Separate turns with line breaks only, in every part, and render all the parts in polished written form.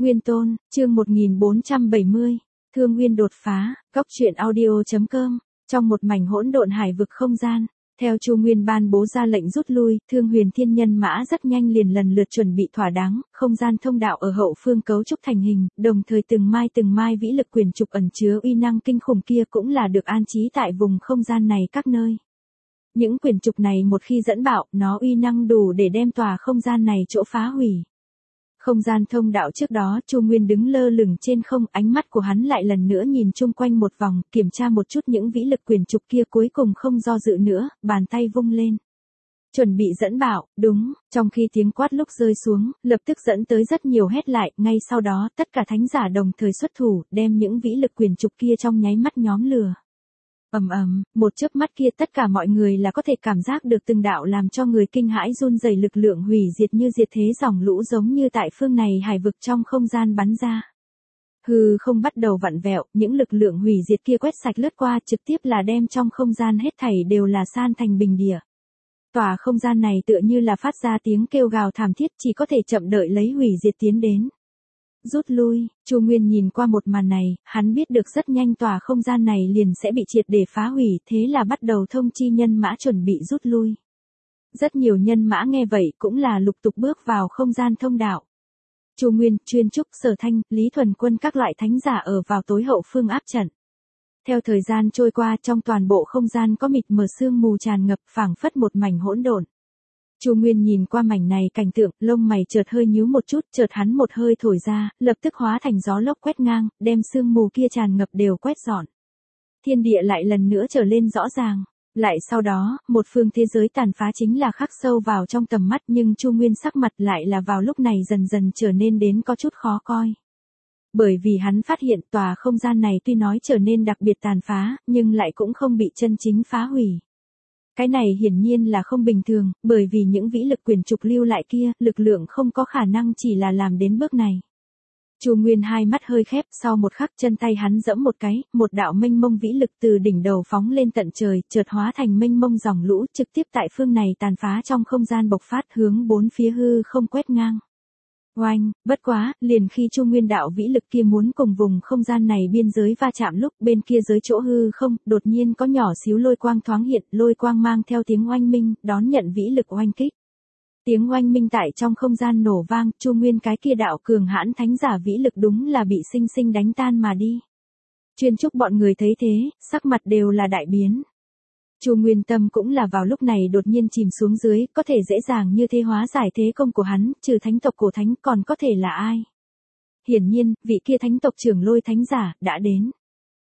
Nguyên Tôn, chương 1470, Thương Nguyên đột phá, Cốc truyện audio.com, trong một mảnh hỗn độn hải vực không gian, theo Chu Nguyên ban bố ra lệnh rút lui, Thương Huyền Thiên Nhân Mã rất nhanh liền lần lượt chuẩn bị thỏa đáng, không gian thông đạo ở hậu phương cấu trúc thành hình, đồng thời từng mai vĩ lực quyền trục ẩn chứa uy năng kinh khủng kia cũng là được an trí tại vùng không gian này các nơi. Những quyền trục này một khi dẫn bạo, nó uy năng đủ để đem tòa không gian này chỗ phá hủy. Không gian thông đạo trước đó, Chu Nguyên đứng lơ lửng trên không, ánh mắt của hắn lại lần nữa nhìn chung quanh một vòng, kiểm tra một chút những vĩ lực quyền trục kia, cuối cùng không do dự nữa, bàn tay vung lên. Chuẩn bị dẫn bạo, đúng, trong khi tiếng quát lúc rơi xuống, lập tức dẫn tới rất nhiều hét lại, ngay sau đó, tất cả thánh giả đồng thời xuất thủ, đem những vĩ lực quyền trục kia trong nháy mắt nhóm lửa. Một chớp mắt kia tất cả mọi người là có thể cảm giác được từng đạo làm cho người kinh hãi run rẩy lực lượng hủy diệt như diệt thế dòng lũ giống như tại phương này hải vực trong không gian bắn ra. Hư không bắt đầu vặn vẹo, những lực lượng hủy diệt kia quét sạch lướt qua trực tiếp là đem trong không gian hết thảy đều là san thành bình địa. Tòa không gian này tựa như là phát ra tiếng kêu gào thảm thiết, chỉ có thể chậm đợi lấy hủy diệt tiến đến. Rút lui, Chu Nguyên nhìn qua một màn này, hắn biết được rất nhanh tòa không gian này liền sẽ bị triệt để phá hủy, thế là bắt đầu thông chi nhân mã chuẩn bị rút lui. Rất nhiều nhân mã nghe vậy cũng là lục tục bước vào không gian thông đạo. Chu Nguyên, Chuyên Trúc, Sở Thanh, Lý Thuần Quân các loại thánh giả ở vào tối hậu phương áp trận. Theo thời gian trôi qua, trong toàn bộ không gian có mịt mờ sương mù tràn ngập, phảng phất một mảnh hỗn độn. Chu Nguyên nhìn qua mảnh này cảnh tượng, lông mày chợt hơi nhíu một chút, chợt hắn một hơi thổi ra, lập tức hóa thành gió lốc quét ngang, đem sương mù kia tràn ngập đều quét dọn. Thiên địa lại lần nữa trở lên rõ ràng. Lại sau đó, một phương thế giới tàn phá chính là khắc sâu vào trong tầm mắt, nhưng Chu Nguyên sắc mặt lại là vào lúc này dần dần trở nên đến có chút khó coi. Bởi vì hắn phát hiện tòa không gian này tuy nói trở nên đặc biệt tàn phá, nhưng lại cũng không bị chân chính phá hủy. Cái này hiển nhiên là không bình thường, bởi vì những vĩ lực quyền trục lưu lại kia, lực lượng không có khả năng chỉ là làm đến bước này. Chu Nguyên hai mắt hơi khép, sau một khắc chân tay hắn giẫm một cái, một đạo mênh mông vĩ lực từ đỉnh đầu phóng lên tận trời, chợt hóa thành mênh mông dòng lũ, trực tiếp tại phương này tàn phá trong không gian bộc phát hướng bốn phía hư không quét ngang. Oanh, bất quá, liền khi Chu Nguyên đạo vĩ lực kia muốn cùng vùng không gian này biên giới va chạm lúc bên kia giới chỗ hư không, đột nhiên có nhỏ xíu lôi quang thoáng hiện, lôi quang mang theo tiếng oanh minh, đón nhận vĩ lực oanh kích. Tiếng oanh minh tại trong không gian nổ vang, Chu Nguyên cái kia đạo cường hãn thánh giả vĩ lực đúng là bị sinh sinh đánh tan mà đi. Chuyên Trúc bọn người thấy thế, sắc mặt đều là đại biến. Chu Nguyên tâm cũng là vào lúc này đột nhiên chìm xuống dưới, có thể dễ dàng như thế hóa giải thế công của hắn, trừ thánh tộc cổ thánh còn có thể là ai? Hiển nhiên, vị kia thánh tộc trưởng Lôi thánh giả đã đến.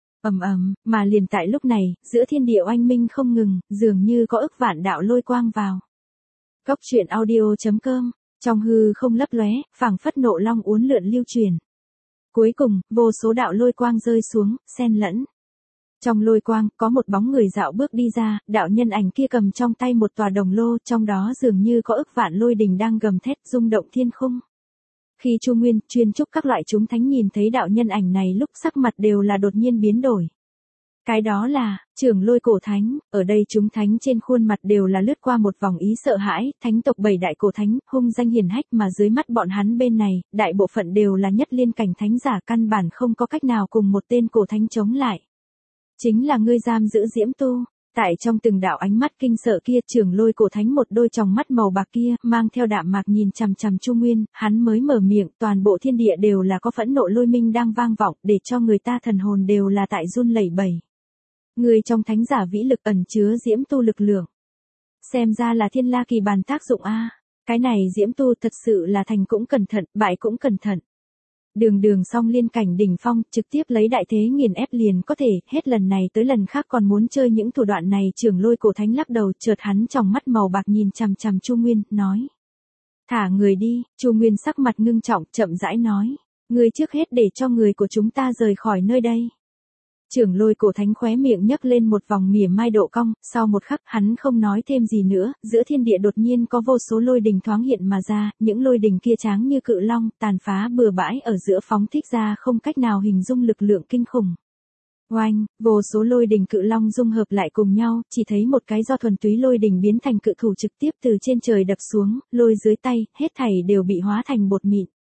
Mà liền tại lúc này, giữa thiên địa oanh minh không ngừng, dường như có ức vạn đạo lôi quang vào. Cốc truyện audio.com, trong hư không lấp lóe, phảng phất nộ long uốn lượn lưu truyền. Cuối cùng, vô số đạo lôi quang rơi xuống, xen lẫn. Trong lôi quang, có một bóng người dạo bước đi ra, đạo nhân ảnh kia cầm trong tay một tòa đồng lô, trong đó dường như có ức vạn lôi đình đang gầm thét rung động thiên khung. Khi Chu Nguyên, Chuyên Trúc các loại chúng thánh nhìn thấy đạo nhân ảnh này lúc sắc mặt đều là đột nhiên biến đổi. Cái đó là, trưởng Lôi cổ thánh, ở đây chúng thánh trên khuôn mặt đều là lướt qua một vòng ý sợ hãi, thánh tộc 7 đại cổ thánh, hung danh hiển hách mà dưới mắt bọn hắn bên này, đại bộ phận đều là nhất liên cảnh thánh giả căn bản không có cách nào cùng một tên cổ thánh chống lại. Chính là ngươi giam giữ Diễm Tu. Tại trong từng đạo ánh mắt kinh sợ kia, trưởng Lôi cổ thánh một đôi tròng mắt màu bạc kia, mang theo đạm mạc nhìn chằm chằm Chu Nguyên, hắn mới mở miệng, toàn bộ thiên địa đều là có phẫn nộ lôi minh đang vang vọng, để cho người ta thần hồn đều là tại run lẩy bẩy. Người trong thánh giả vĩ lực ẩn chứa Diễm Tu lực lượng. Xem ra là Thiên La Kỳ bàn tác dụng a. Cái này Diễm Tu thật sự là thành cũng cẩn thận, bại cũng cẩn thận. Đường song liên cảnh đỉnh phong, trực tiếp lấy đại thế nghiền ép liền có thể, hết lần này tới lần khác còn muốn chơi những thủ đoạn này, trưởng Lôi cổ thánh lắc đầu, chợt hắn trong mắt màu bạc nhìn chằm chằm Chu Nguyên, nói: "Thả người đi." Chu Nguyên sắc mặt ngưng trọng, chậm rãi nói: "Ngươi trước hết để cho người của chúng ta rời khỏi nơi đây." Trưởng Lôi cổ thánh khóe miệng nhấc lên một vòng mỉa mai độ cong, sau một khắc hắn không nói thêm gì nữa, giữa thiên địa đột nhiên có vô số lôi đình thoáng hiện mà ra, những lôi đình kia tráng như cự long, tàn phá bừa bãi ở giữa phóng thích ra không cách nào hình dung lực lượng kinh khủng. Oanh, vô số lôi đình cự long dung hợp lại cùng nhau, chỉ thấy một cái do thuần túy lôi đình biến thành cự thủ trực tiếp từ trên trời đập xuống, lôi dưới tay, hết thảy đều bị hóa thành bột mịn.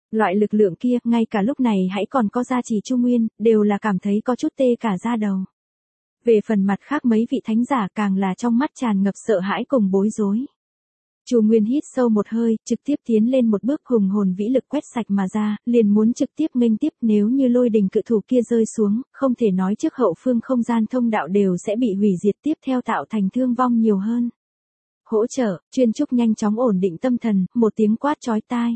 Loại lực lượng kia, ngay cả lúc này hãy còn có gia trì Chu Nguyên, đều là cảm thấy có chút tê cả da đầu. Về phần mặt khác mấy vị thánh giả càng là trong mắt tràn ngập sợ hãi cùng bối rối. Chu Nguyên hít sâu một hơi, trực tiếp tiến lên một bước, hùng hồn vĩ lực quét sạch mà ra, liền muốn trực tiếp nghênh tiếp, nếu như lôi đình cự thủ kia rơi xuống, không thể nói trước hậu phương không gian thông đạo đều sẽ bị hủy diệt, tiếp theo tạo thành thương vong nhiều hơn. Hỗ trợ, Chuyên Trúc nhanh chóng ổn định tâm thần, một tiếng quát chói tai.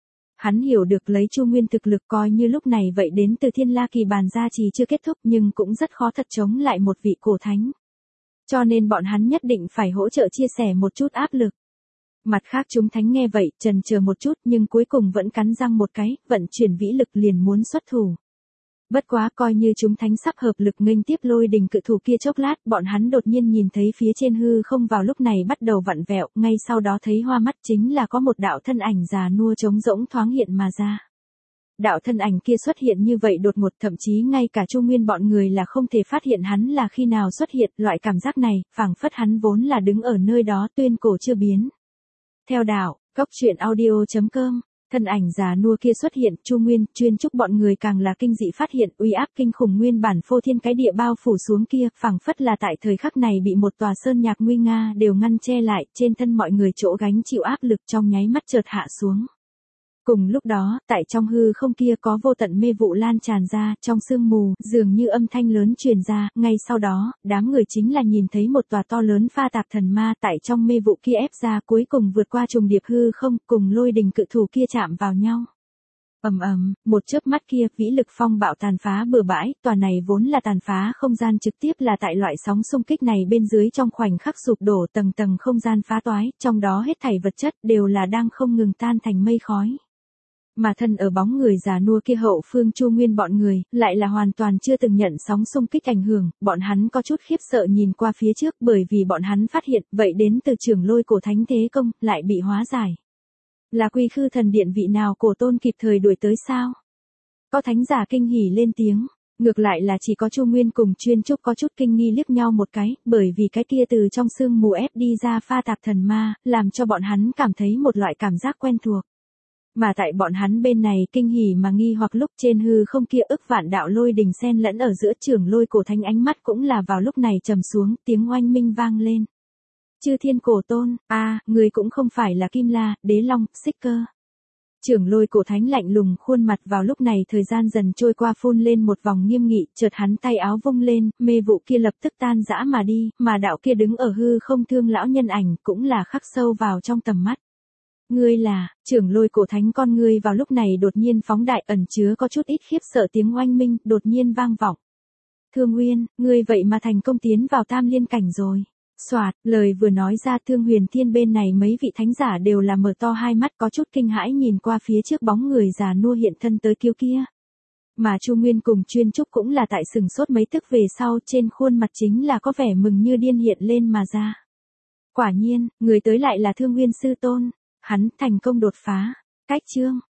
Hắn hiểu được lấy Chu Nguyên thực lực coi như lúc này vậy đến từ Thiên La Kỳ Bàn gia trì chưa kết thúc nhưng cũng rất khó thật chống lại một vị cổ thánh. Cho nên bọn hắn nhất định phải hỗ trợ chia sẻ một chút áp lực. Mặt khác chúng thánh nghe vậy, chần chờ một chút nhưng cuối cùng vẫn cắn răng một cái, vận chuyển vĩ lực liền muốn xuất thủ. Bất quá coi như chúng thánh sắp hợp lực nghênh tiếp lôi đình cự thủ kia chốc lát, bọn hắn đột nhiên nhìn thấy phía trên hư không vào lúc này bắt đầu vặn vẹo, ngay sau đó thấy hoa mắt chính là có một đạo thân ảnh già nua trống rỗng thoáng hiện mà ra. Đạo thân ảnh kia xuất hiện như vậy đột ngột, thậm chí ngay cả Chu Nguyên bọn người là không thể phát hiện hắn là khi nào xuất hiện, loại cảm giác này, phảng phất hắn vốn là đứng ở nơi đó tuyên cổ chưa biến. Theo đạo, coctruyện.audio.com, thân ảnh già nua kia xuất hiện, Chu Nguyên, Chuyên Trúc bọn người càng là kinh dị phát hiện uy áp kinh khủng nguyên bản phô thiên cái địa bao phủ xuống kia, phảng phất là tại thời khắc này bị một tòa sơn nhạc nguy nga đều ngăn che lại, trên thân mọi người chỗ gánh chịu áp lực trong nháy mắt chợt hạ xuống. Cùng lúc đó, tại trong hư không kia có vô tận mê vụ lan tràn ra, trong sương mù, dường như âm thanh lớn truyền ra, ngay sau đó, đám người chính là nhìn thấy một tòa to lớn pha tạp thần ma tại trong mê vụ kia ép ra, cuối cùng vượt qua trùng điệp hư không, cùng lôi đình cự thủ kia chạm vào nhau. Ầm ầm, một chớp mắt kia, vĩ lực phong bạo tàn phá bừa bãi, tòa này vốn là tàn phá không gian trực tiếp là tại loại sóng xung kích này bên dưới trong khoảnh khắc sụp đổ, tầng tầng không gian phá toái, trong đó hết thảy vật chất đều là đang không ngừng tan thành mây khói. Mà thân ở bóng người già nua kia hậu phương Chu Nguyên bọn người, lại là hoàn toàn chưa từng nhận sóng xung kích ảnh hưởng, bọn hắn có chút khiếp sợ nhìn qua phía trước bởi vì bọn hắn phát hiện, vậy đến từ trưởng lôi cổ thánh thế công, lại bị hóa giải. Là Quy Khư thần điện vị nào cổ tôn kịp thời đuổi tới sao? Có thánh giả kinh hỉ lên tiếng, ngược lại là chỉ có Chu Nguyên cùng Chuyên Trúc có chút kinh nghi liếc nhau một cái, bởi vì cái kia từ trong sương mù ép đi ra pha tạp thần ma, làm cho bọn hắn cảm thấy một loại cảm giác quen thuộc. Mà tại bọn hắn bên này kinh hỉ mà nghi hoặc lúc trên hư không kia ức vạn đạo lôi đình xen lẫn ở giữa trưởng lôi cổ thánh ánh mắt cũng là vào lúc này trầm xuống, tiếng oanh minh vang lên. Chư thiên cổ tôn, người cũng không phải là Kim La, Đế Long, Xích Cơ. Trưởng lôi cổ thánh lạnh lùng khuôn mặt vào lúc này thời gian dần trôi qua phun lên một vòng nghiêm nghị, chợt hắn tay áo vung lên, mê vụ kia lập tức tan rã mà đi, mà đạo kia đứng ở hư không thương lão nhân ảnh cũng là khắc sâu vào trong tầm mắt. Ngươi là, trưởng lôi cổ thánh con ngươi vào lúc này đột nhiên phóng đại ẩn chứa có chút ít khiếp sợ tiếng oanh minh, đột nhiên vang vọng. Thương Nguyên, ngươi vậy mà thành công tiến vào tam liên cảnh rồi. Soạt, lời vừa nói ra Thương Huyền Thiên bên này mấy vị thánh giả đều là mở to hai mắt có chút kinh hãi nhìn qua phía trước bóng người già nua hiện thân tới kiêu kia. Mà Chu Nguyên cùng Chuyên Trúc cũng là tại sừng sốt mấy tức về sau trên khuôn mặt chính là có vẻ mừng như điên hiện lên mà ra. Quả nhiên, người tới lại là Thương Nguyên sư tôn. Hắn thành công đột phá. Cách chương